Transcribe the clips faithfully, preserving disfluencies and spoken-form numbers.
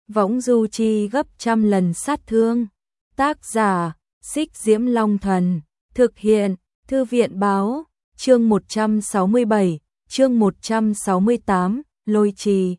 võng du chi gấp trăm lần sát thương. Tác giả, Xích Diễm Long Thần, thực hiện, Thư viện Báo, chương một trăm sáu mươi bảy, chương một trăm sáu mươi tám, Lôi Trì.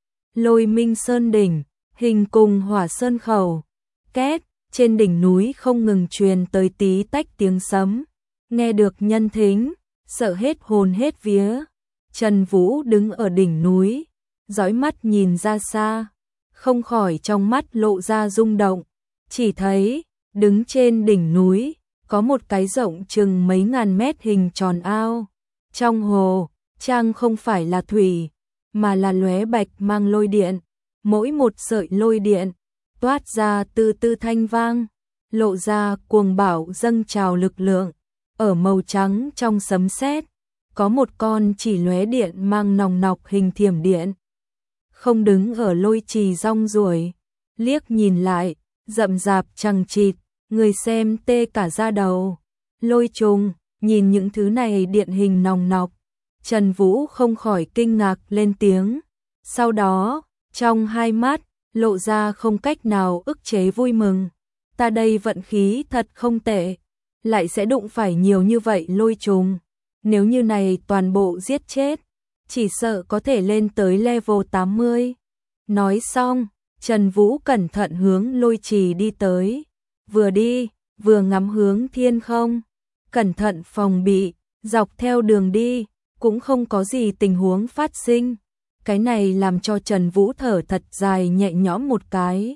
Lôi Minh Sơn đỉnh, hình cùng Hỏa Sơn khẩu. Két, trên đỉnh núi không ngừng truyền tới tí tách tiếng sấm, nghe được nhân thính, sợ hết hồn hết vía. Trần Vũ đứng ở đỉnh núi, dõi mắt nhìn ra xa, không khỏi trong mắt lộ ra rung động, chỉ thấy, đứng trên đỉnh núi, có một cái rộng chừng mấy ngàn mét hình tròn ao. Trong hồ, trang không phải là thủy, mà là lóe bạch mang lôi điện, mỗi một sợi lôi điện, toát ra từ từ thanh vang, lộ ra cuồng bạo dâng trào lực lượng. Ở màu trắng trong sấm sét, có một con chỉ lóe điện mang nòng nọc hình thiểm điện. Không đứng ở lôi trì rong ruổi, liếc nhìn lại, rậm rạp chằng chịt, người xem tê cả da đầu. Lôi trùng, nhìn những thứ này điện hình nòng nọc, Trần Vũ không khỏi kinh ngạc lên tiếng. Sau đó, trong hai mắt, lộ ra không cách nào ức chế vui mừng. Ta đây vận khí thật không tệ, lại sẽ đụng phải nhiều như vậy lôi trùng. Nếu như này toàn bộ giết chết, chỉ sợ có thể lên tới level tám mươi. Nói xong, Trần Vũ cẩn thận hướng lôi trì đi tới. Vừa đi, vừa ngắm hướng thiên không. Cẩn thận phòng bị, dọc theo đường đi, cũng không có gì tình huống phát sinh. Cái này làm cho Trần Vũ thở thật dài nhẹ nhõm một cái.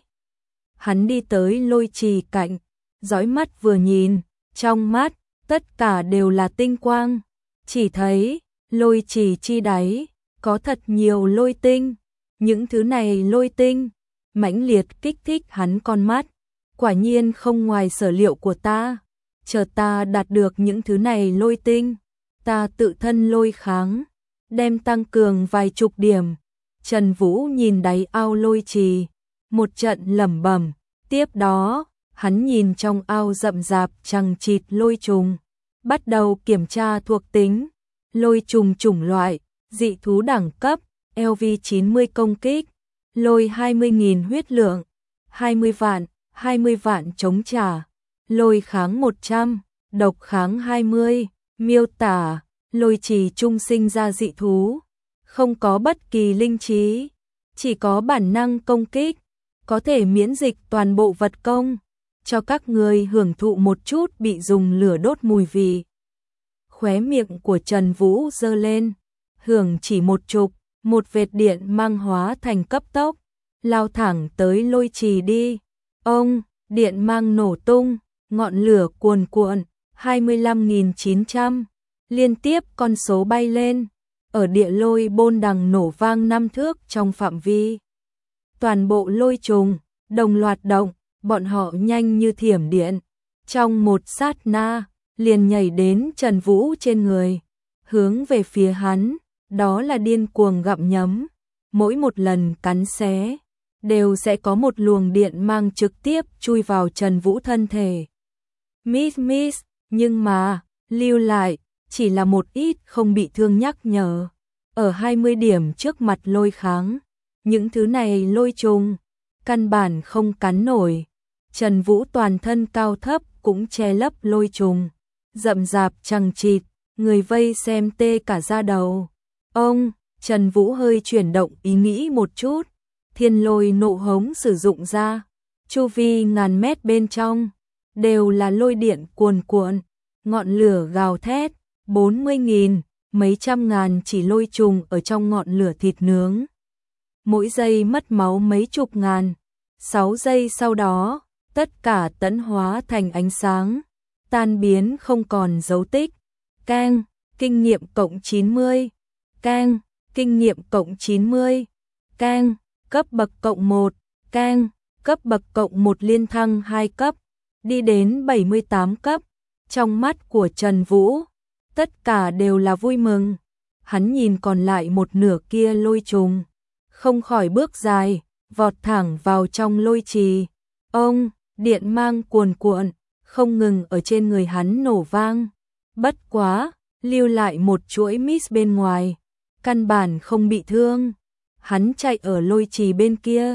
Hắn đi tới lôi trì cạnh, dõi mắt vừa nhìn, trong mắt, tất cả đều là tinh quang. Chỉ thấy, lôi trì chi đáy, có thật nhiều lôi tinh. Những thứ này lôi tinh, mãnh liệt kích thích hắn con mắt. Quả nhiên không ngoài sở liệu của ta. Chờ ta đạt được những thứ này lôi tinh, ta tự thân lôi kháng, đem tăng cường vài chục điểm. Trần Vũ nhìn đáy ao lôi trì, một trận lẩm bẩm. Tiếp đó, hắn nhìn trong ao rậm rạp chằng chịt lôi trùng, bắt đầu kiểm tra thuộc tính. Lôi trùng chủng loại, dị thú đẳng cấp, L V chín mươi công kích, lôi hai mươi nghìn huyết lượng, hai mươi vạn, hai mươi vạn chống trả, lôi kháng một trăm, độc kháng hai mươi. Miêu tả, lôi trì trung sinh ra dị thú, không có bất kỳ linh trí, chỉ có bản năng công kích, có thể miễn dịch toàn bộ vật công, cho các người hưởng thụ một chút bị dùng lửa đốt mùi vị. Khóe miệng của Trần Vũ giơ lên, hưởng chỉ một chục, một vệt điện mang hóa thành cấp tốc, lao thẳng tới lôi trì đi. Ông, điện mang nổ tung, ngọn lửa cuồn cuộn, hai mươi lăm nghìn chín trăm, liên tiếp con số bay lên, ở địa lôi bôn đằng nổ vang năm thước trong phạm vi. Toàn bộ lôi trùng, đồng loạt động, bọn họ nhanh như thiểm điện, trong một sát na, liền nhảy đến Trần Vũ trên người, hướng về phía hắn, đó là điên cuồng gặm nhấm, mỗi một lần cắn xé, đều sẽ có một luồng điện mang trực tiếp chui vào Trần Vũ thân thể. Miss miss, nhưng mà, lưu lại, chỉ là một ít không bị thương nhắc nhở. Ở hai mươi điểm trước mặt lôi kháng, những thứ này lôi trùng, căn bản không cắn nổi. Trần Vũ toàn thân cao thấp cũng che lấp lôi trùng, rậm rạp chằng chịt, người vây xem tê cả da đầu. Ông, Trần Vũ hơi chuyển động ý nghĩ một chút, thiên lôi nộ hống sử dụng ra, chu vi ngàn mét bên trong, đều là lôi điện cuồn cuộn, ngọn lửa gào thét, bốn mươi nghìn, mấy trăm ngàn chỉ lôi trùng ở trong ngọn lửa thịt nướng. Mỗi giây mất máu mấy chục ngàn, sáu giây sau đó, tất cả tẫn hóa thành ánh sáng, tan biến không còn dấu tích. Keng, kinh nghiệm cộng chín mươi. Keng, kinh nghiệm cộng chín mươi. Keng, cấp bậc cộng một. Keng, cấp bậc cộng một liên thăng hai cấp, đi đến bảy mươi tám cấp. Trong mắt của Trần Vũ, tất cả đều là vui mừng. Hắn nhìn còn lại một nửa kia lôi trùng, không khỏi bước dài, vọt thẳng vào trong lôi trì. Ông, điện mang cuồn cuộn, không ngừng ở trên người hắn nổ vang. Bất quá, lưu lại một chuỗi miss bên ngoài, căn bản không bị thương. Hắn chạy ở lôi trì bên kia,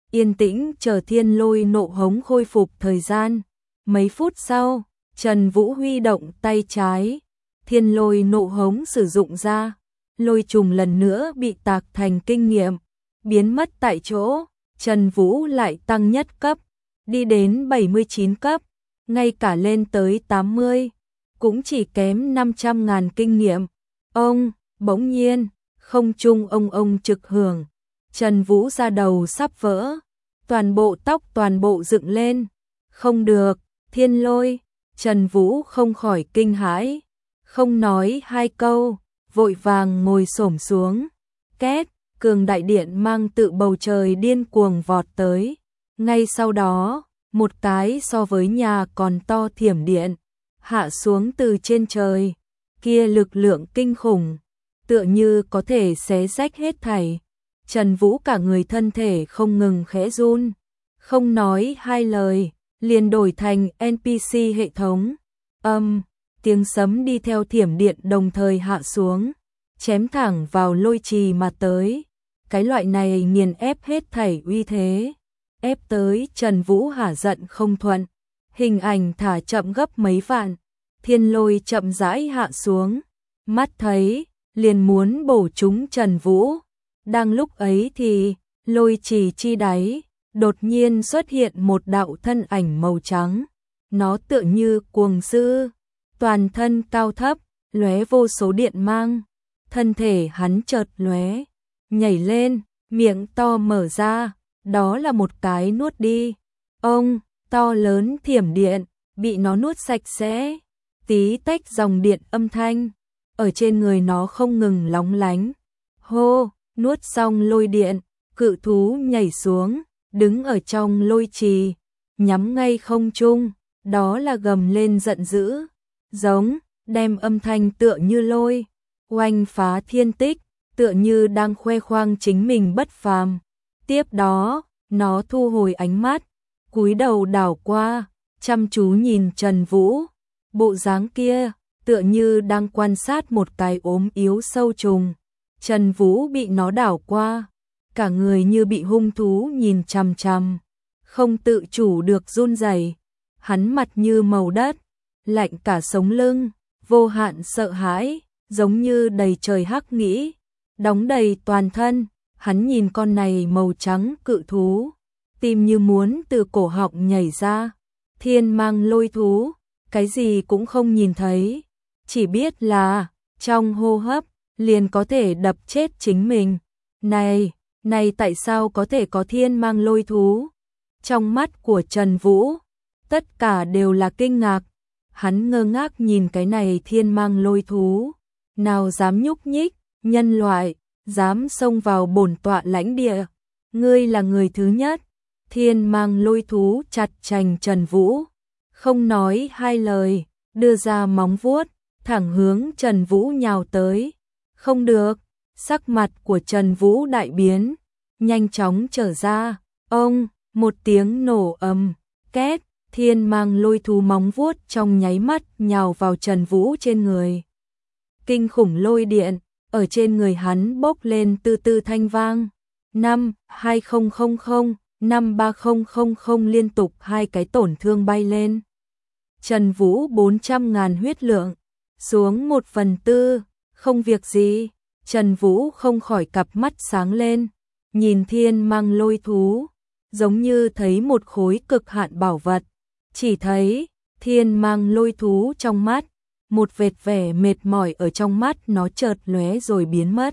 yên tĩnh chờ thiên lôi nộ hống khôi phục thời gian. Mấy phút sau, Trần Vũ huy động tay trái, thiên lôi nộ hống sử dụng ra, lôi trùng lần nữa bị tạc thành kinh nghiệm, biến mất tại chỗ. Trần Vũ lại tăng nhất cấp, đi đến bảy mươi chín cấp, ngay cả lên tới tám mươi, cũng chỉ kém năm trăm ngàn kinh nghiệm. Ông, bỗng nhiên, không trung ông ông trực hưởng, Trần Vũ da đầu sắp vỡ, toàn bộ tóc toàn bộ dựng lên. Không được, thiên lôi, Trần Vũ không khỏi kinh hãi, không nói hai câu, vội vàng ngồi xổm xuống. Két, cường đại điện mang tự bầu trời điên cuồng vọt tới. Ngay sau đó, một cái so với nhà còn to thiểm điện hạ xuống từ trên trời, kia lực lượng kinh khủng, tựa như có thể xé rách hết thảy. Trần Vũ cả người thân thể không ngừng khẽ run, không nói hai lời, liền đổi thành en pê xê hệ thống. Âm, tiếng sấm đi theo thiểm điện đồng thời hạ xuống, chém thẳng vào lôi trì mà tới. Cái loại này nghiền ép hết thảy uy thế, ép tới Trần Vũ hả giận không thuận. Hình ảnh thả chậm gấp mấy vạn, thiên lôi chậm rãi hạ xuống, mắt thấy liền muốn bổ trúng Trần Vũ. Đang lúc ấy thì lôi trì chi đáy đột nhiên xuất hiện một đạo thân ảnh màu trắng, nó tựa như cuồng sư, toàn thân cao thấp, lóe vô số điện mang, thân thể hắn chợt lóe, nhảy lên, miệng to mở ra, đó là một cái nuốt đi. Ông, to lớn thiểm điện, bị nó nuốt sạch sẽ, tí tách dòng điện âm thanh, ở trên người nó không ngừng lóng lánh. Hô, nuốt xong lôi điện, cự thú nhảy xuống, đứng ở trong lôi trì, nhắm ngay không trung, đó là gầm lên giận dữ, giống, đem âm thanh tựa như lôi, oanh phá thiên tích, tựa như đang khoe khoang chính mình bất phàm. Tiếp đó, nó thu hồi ánh mắt, cúi đầu đảo qua, chăm chú nhìn Trần Vũ, bộ dáng kia, tựa như đang quan sát một cái ốm yếu sâu trùng. Trần Vũ bị nó đảo qua, cả người như bị hung thú nhìn chằm chằm, không tự chủ được run rẩy, hắn mặt như màu đất, lạnh cả sống lưng, vô hạn sợ hãi, giống như đầy trời hắc nghĩ, đóng đầy toàn thân. Hắn nhìn con này màu trắng cự thú, tim như muốn từ cổ họng nhảy ra. Thiên mang lôi thú, cái gì cũng không nhìn thấy, chỉ biết là trong hô hấp liền có thể đập chết chính mình. Này, này tại sao có thể có thiên mang lôi thú? Trong mắt của Trần Vũ, tất cả đều là kinh ngạc. Hắn ngơ ngác nhìn cái này thiên mang lôi thú, nào dám nhúc nhích, nhân loại, dám xông vào bổn tọa lãnh địa. Ngươi là người thứ nhất. Thiên mang lôi thú chặt chành Trần Vũ, không nói hai lời, đưa ra móng vuốt, thẳng hướng Trần Vũ nhào tới. Không được, sắc mặt của Trần Vũ đại biến, nhanh chóng trở ra. Ông, một tiếng nổ ầm, két, thiên mang lôi thú móng vuốt trong nháy mắt nhào vào Trần Vũ trên người. Kinh khủng lôi điện, ở trên người hắn bốc lên từ từ thanh vang. Năm, hai không không không, năm ba không không không liên tục hai cái tổn thương bay lên. Trần Vũ bốn trăm ngàn huyết lượng, xuống một phần tư, không việc gì. Trần Vũ không khỏi cặp mắt sáng lên, nhìn thiên mang lôi thú, giống như thấy một khối cực hạn bảo vật. Chỉ thấy thiên mang lôi thú trong mắt, một vệt vẻ mệt mỏi ở trong mắt nó chợt lóe rồi biến mất.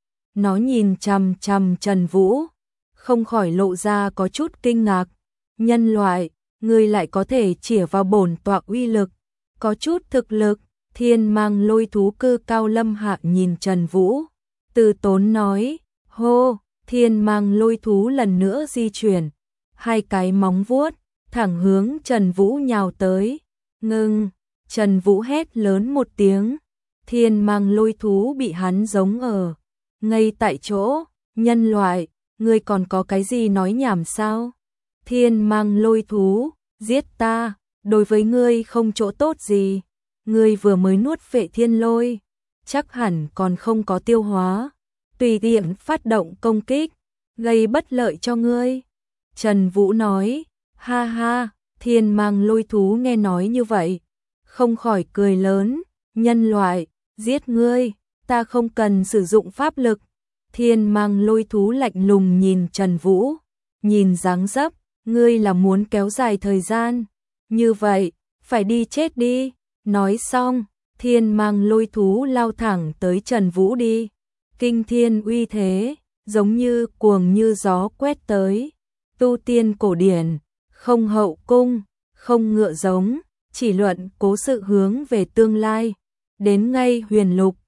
Nó nhìn chằm chằm Trần Vũ, không khỏi lộ ra có chút kinh ngạc. Nhân loại, ngươi lại có thể chĩa vào bổn tọa uy lực, có chút thực lực. Thiên mang lôi thú cư cao lâm hạ nhìn Trần Vũ, từ tốn nói. Hô, thiên mang lôi thú lần nữa di chuyển, hai cái móng vuốt thẳng hướng Trần Vũ nhào tới. Ngưng, Trần Vũ hét lớn một tiếng, thiên mang lôi thú bị hắn giống ở ngay tại chỗ. Nhân loại, ngươi còn có cái gì nói nhảm sao? Thiên mang lôi thú, giết ta, đối với ngươi không chỗ tốt gì. Ngươi vừa mới nuốt phệ thiên lôi, chắc hẳn còn không có tiêu hóa, tùy tiện phát động công kích, gây bất lợi cho ngươi. Trần Vũ nói, ha ha, thiên mang lôi thú nghe nói như vậy, không khỏi cười lớn, nhân loại, giết ngươi, ta không cần sử dụng pháp lực. Thiên mang lôi thú lạnh lùng nhìn Trần Vũ, nhìn dáng dấp, ngươi là muốn kéo dài thời gian, như vậy, phải đi chết đi. Nói xong, thiên mang lôi thú lao thẳng tới Trần Vũ đi, kinh thiên uy thế, giống như cuồng như gió quét tới. Tu tiên cổ điển, không hậu cung, không ngựa giống, chỉ luận cố sự hướng về tương lai. Đến ngay huyền lục,